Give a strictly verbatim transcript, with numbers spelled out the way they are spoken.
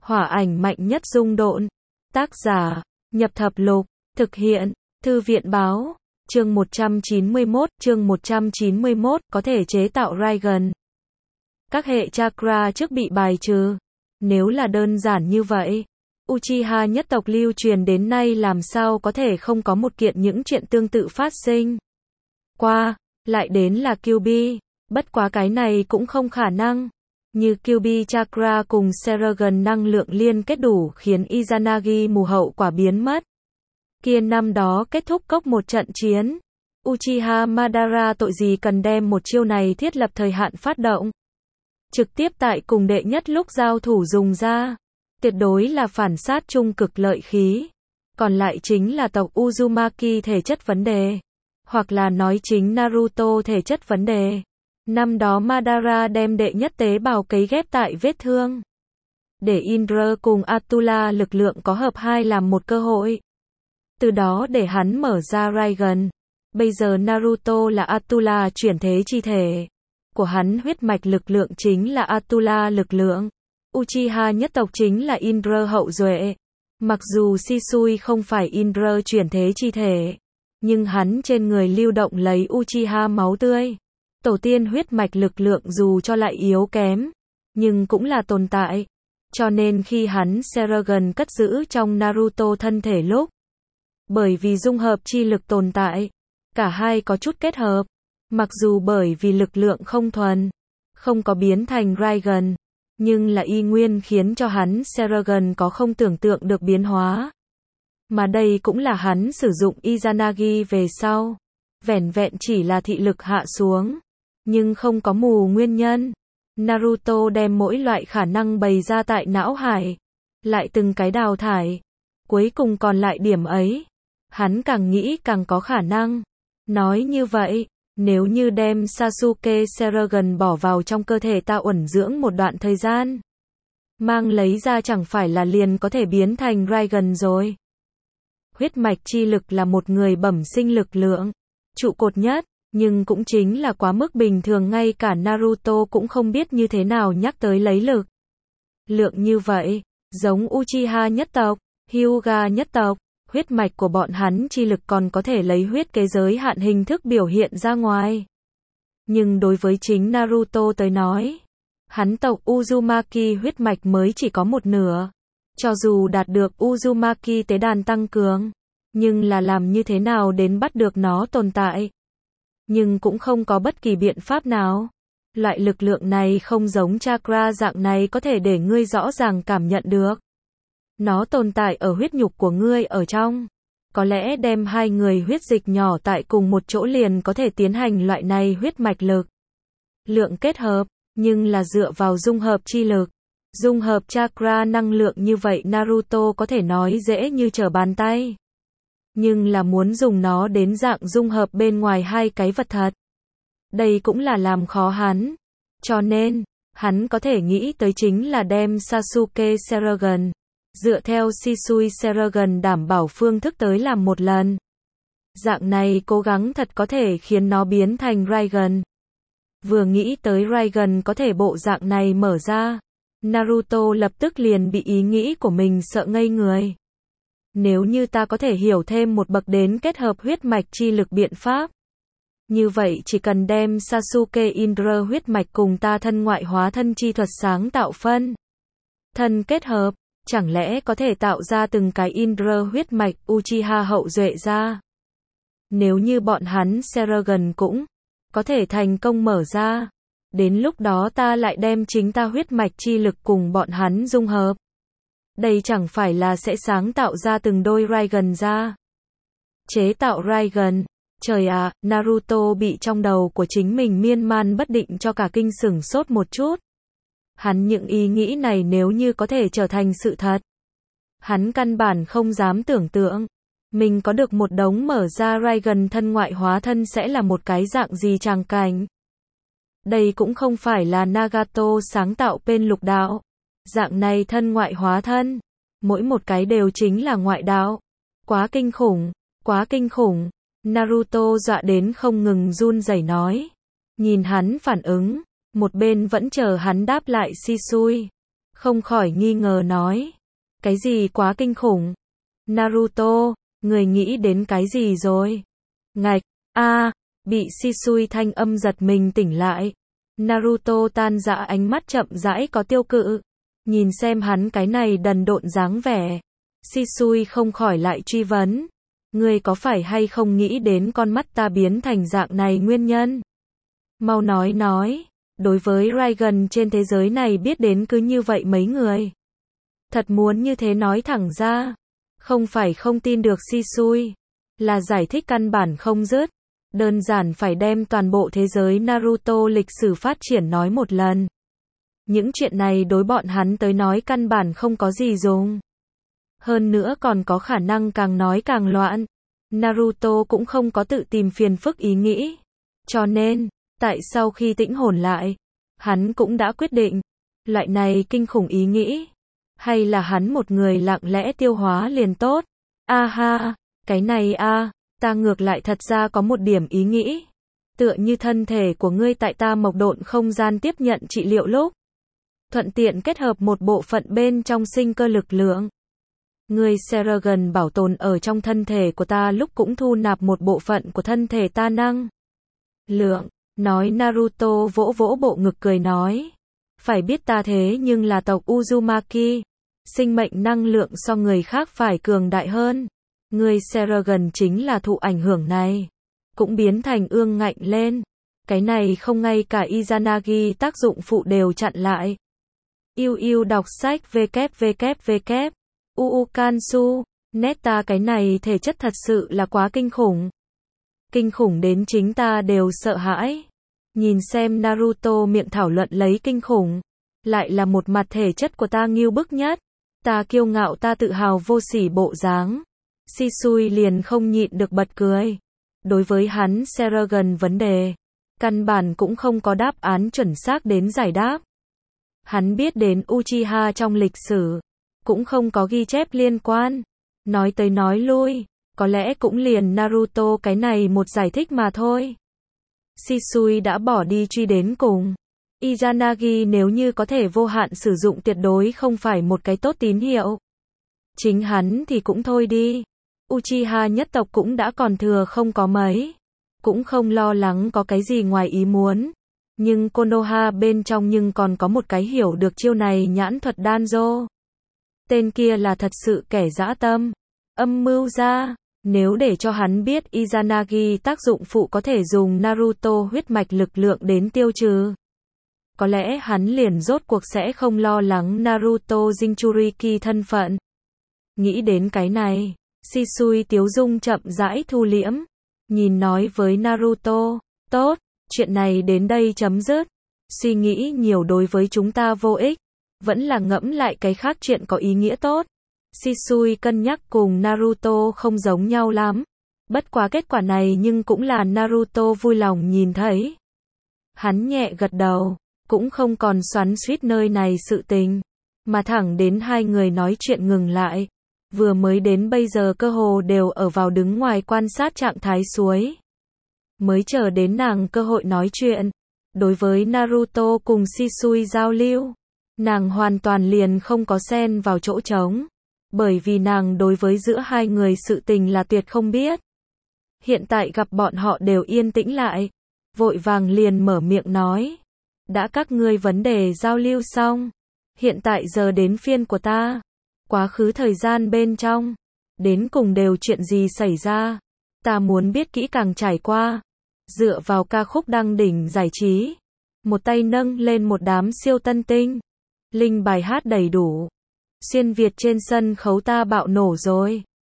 Hỏa ảnh mạnh nhất dung độn. Tác giả, Nhập Thập Lục. Thực hiện, Thư viện báo. Chương một trăm chín mươi mốt, chương một trăm chín mươi mốt, có thể chế tạo Raiden. Các hệ chakra trước bị bài trừ. Nếu là đơn giản như vậy, Uchiha nhất tộc lưu truyền đến nay làm sao có thể không có một kiện những chuyện tương tự phát sinh. Qua, lại đến là Kyuubi, bất quá cái này cũng không khả năng. Như Kyuubi chakra cùng Sharingan năng lượng liên kết đủ khiến Izanagi mù hậu quả biến mất. Kia năm đó kết thúc cốc một trận chiến. Uchiha Madara tội gì cần đem một chiêu này thiết lập thời hạn phát động. Trực tiếp tại cùng đệ nhất lúc giao thủ dùng ra. Tuyệt đối là phản sát trung cực lợi khí. Còn lại chính là tộc Uzumaki thể chất vấn đề. Hoặc là nói chính Naruto thể chất vấn đề. Năm đó Madara đem đệ nhất tế bào cấy ghép tại vết thương. Để Indra cùng Atula lực lượng có hợp hai làm một cơ hội. Từ đó để hắn mở ra Raiden. Bây giờ Naruto là Atula chuyển thế chi thể. Của hắn huyết mạch lực lượng chính là Atula lực lượng. Uchiha nhất tộc chính là Indra hậu duệ. Mặc dù Shisui không phải Indra chuyển thế chi thể, nhưng hắn trên người lưu động lấy Uchiha máu tươi. Tổ tiên huyết mạch lực lượng dù cho lại yếu kém, nhưng cũng là tồn tại. Cho nên khi hắn Sharingan cất giữ trong Naruto thân thể lúc, bởi vì dung hợp chi lực tồn tại, cả hai có chút kết hợp. Mặc dù bởi vì lực lượng không thuần, không có biến thành Raiden, nhưng là y nguyên khiến cho hắn Sharingan có không tưởng tượng được biến hóa. Mà đây cũng là hắn sử dụng Izanagi về sau. Vẻn vẹn chỉ là thị lực hạ xuống, nhưng không có mù nguyên nhân. Naruto đem mỗi loại khả năng bày ra tại não hải, lại từng cái đào thải. Cuối cùng còn lại điểm ấy. Hắn càng nghĩ càng có khả năng. Nói như vậy, nếu như đem Sasuke Sharingan bỏ vào trong cơ thể ta uẩn dưỡng một đoạn thời gian, mang lấy ra chẳng phải là liền có thể biến thành Raiden rồi. Huyết mạch chi lực là một người bẩm sinh lực lượng, trụ cột nhất, nhưng cũng chính là quá mức bình thường ngay cả Naruto cũng không biết như thế nào nhắc tới lấy lực. Lượng như vậy, giống Uchiha nhất tộc, Hyuga nhất tộc, huyết mạch của bọn hắn chi lực còn có thể lấy huyết kế giới hạn hình thức biểu hiện ra ngoài. Nhưng đối với chính Naruto tới nói, hắn tộc Uzumaki huyết mạch mới chỉ có một nửa. Cho dù đạt được Uzumaki tế đàn tăng cường, nhưng là làm như thế nào đến bắt được nó tồn tại. Nhưng cũng không có bất kỳ biện pháp nào. Loại lực lượng này không giống chakra dạng này có thể để ngươi rõ ràng cảm nhận được. Nó tồn tại ở huyết nhục của ngươi ở trong. Có lẽ đem hai người huyết dịch nhỏ tại cùng một chỗ liền có thể tiến hành loại này huyết mạch lực lượng kết hợp, nhưng là dựa vào dung hợp chi lực. Dung hợp chakra năng lượng như vậy Naruto có thể nói dễ như trở bàn tay. Nhưng là muốn dùng nó đến dạng dung hợp bên ngoài hai cái vật thật. Đây cũng là làm khó hắn. Cho nên, hắn có thể nghĩ tới chính là đem Sasuke Sharingan, dựa theo Shisui Sharingan đảm bảo phương thức tới làm một lần. Dạng này cố gắng thật có thể khiến nó biến thành Raiden. Vừa nghĩ tới Raiden có thể bộ dạng này mở ra, Naruto lập tức liền bị ý nghĩ của mình sợ ngây người. Nếu như ta có thể hiểu thêm một bậc đến kết hợp huyết mạch chi lực biện pháp, như vậy chỉ cần đem Sasuke Indra huyết mạch cùng ta thân ngoại hóa thân chi thuật sáng tạo phân thân kết hợp, chẳng lẽ có thể tạo ra từng cái Indra huyết mạch Uchiha hậu duệ ra. Nếu như bọn hắn Sharingan cũng có thể thành công mở ra, đến lúc đó ta lại đem chính ta huyết mạch chi lực cùng bọn hắn dung hợp. Đây chẳng phải là sẽ sáng tạo ra từng đôi Raiden ra. Chế tạo Raiden. Trời ạ, à, Naruto bị trong đầu của chính mình miên man bất định cho cả kinh sửng sốt một chút. Hắn những ý nghĩ này nếu như có thể trở thành sự thật, hắn căn bản không dám tưởng tượng. Mình có được một đống mở ra Raiden thân ngoại hóa thân sẽ là một cái dạng gì tràng cảnh. Đây cũng không phải là Nagato sáng tạo bên lục đạo. Dạng này thân ngoại hóa thân, mỗi một cái đều chính là ngoại đạo. Quá kinh khủng, quá kinh khủng. Naruto dọa đến không ngừng run rẩy nói. Nhìn hắn phản ứng, một bên vẫn chờ hắn đáp lại Shisui. không khỏi nghi ngờ nói. Cái gì quá kinh khủng? Naruto, người nghĩ đến cái gì rồi? Ngạch, a, bị Shisui thanh âm giật mình tỉnh lại. Naruto tan dã ánh mắt chậm rãi có tiêu cự. Nhìn xem hắn cái này đần độn dáng vẻ. Shisui không khỏi lại truy vấn. Ngươi có phải hay không nghĩ đến con mắt ta biến thành dạng này nguyên nhân? Mau nói nói, đối với Raiden trên thế giới này biết đến cứ như vậy mấy người. Thật muốn như thế nói thẳng ra. Không phải không tin được Shisui, là giải thích căn bản không dứt. Đơn giản phải đem toàn bộ thế giới Naruto lịch sử phát triển nói một lần. Những chuyện này đối bọn hắn tới nói căn bản không có gì dùng. Hơn nữa còn có khả năng càng nói càng loạn. Naruto cũng không có tự tìm phiền phức ý nghĩ. Cho nên, tại sau khi tĩnh hồn lại, hắn cũng đã quyết định, loại này kinh khủng ý nghĩ, hay là hắn một người lặng lẽ tiêu hóa liền tốt. A ha, cái này a, ta ngược lại thật ra có một điểm ý nghĩ. Tựa như thân thể của ngươi tại ta mộc độn không gian tiếp nhận trị liệu lúc. Thuận tiện kết hợp một bộ phận bên trong sinh cơ lực lượng. Ngươi Seragon bảo tồn ở trong thân thể của ta lúc cũng thu nạp một bộ phận của thân thể ta năng lượng. Nói Naruto vỗ vỗ bộ ngực cười nói. Phải biết ta thế nhưng là tộc Uzumaki. Sinh mệnh năng lượng so người khác phải cường đại hơn. Ngươi Seragon chính là thụ ảnh hưởng này. Cũng biến thành ương ngạnh lên. Cái này không ngay cả Izanagi tác dụng phụ đều chặn lại. Yêu yêu đọc sách www. Uukansu, nét ta cái này thể chất thật sự là quá kinh khủng. Kinh khủng đến chính ta đều sợ hãi. Nhìn xem Naruto miệng thảo luận lấy kinh khủng. Lại là một mặt thể chất của ta nghiêu bức nhất. Ta kiêu ngạo ta tự hào vô sỉ bộ dáng. Shisui liền không nhịn được bật cười. Đối với hắn Seragon vấn đề, căn bản cũng không có đáp án chuẩn xác đến giải đáp. Hắn biết đến Uchiha trong lịch sử, cũng không có ghi chép liên quan. Nói tới nói lui, có lẽ cũng liền Naruto cái này một giải thích mà thôi. Shisui đã bỏ đi truy đến cùng. Izanagi nếu như có thể vô hạn sử dụng tuyệt đối không phải một cái tốt tín hiệu. Chính hắn thì cũng thôi đi. Uchiha nhất tộc cũng đã còn thừa không có mấy. Cũng không lo lắng có cái gì ngoài ý muốn. Nhưng Konoha bên trong nhưng còn có một cái hiểu được chiêu này nhãn thuật Danzo. Tên kia là thật sự kẻ dã tâm. Âm mưu ra, nếu để cho hắn biết Izanagi tác dụng phụ có thể dùng Naruto huyết mạch lực lượng đến tiêu trừ. Có lẽ hắn liền rốt cuộc sẽ không lo lắng Naruto Jinchuriki thân phận. Nghĩ đến cái này, Shisui tiếu dung chậm rãi thu liễm. Nhìn nói với Naruto, tốt, chuyện này đến đây chấm dứt. Suy nghĩ nhiều đối với chúng ta vô ích. Vẫn là ngẫm lại cái khác chuyện có ý nghĩa tốt. Shisui cân nhắc cùng Naruto không giống nhau lắm. Bất quá kết quả này nhưng cũng là Naruto vui lòng nhìn thấy. Hắn nhẹ gật đầu, cũng không còn xoắn xuýt nơi này sự tình, mà thẳng đến hai người nói chuyện ngừng lại. Vừa mới đến bây giờ cơ hồ đều ở vào đứng ngoài quan sát trạng thái suối. Mới chờ đến nàng cơ hội nói chuyện. Đối với Naruto cùng Shisui giao lưu, nàng hoàn toàn liền không có xen vào chỗ trống. Bởi vì nàng đối với giữa hai người sự tình là tuyệt không biết. Hiện tại gặp bọn họ đều yên tĩnh lại. Vội vàng liền mở miệng nói. Đã các ngươi vấn đề giao lưu xong. Hiện tại giờ đến phiên của ta. Quá khứ thời gian bên trong. Đến cùng đều chuyện gì xảy ra. Ta muốn biết kỹ càng trải qua. Dựa vào ca khúc đăng đỉnh giải trí. Một tay nâng lên một đám siêu tân tinh. Linh bài hát đầy đủ. Xuyên Việt trên sân khấu ta bạo nổ rồi.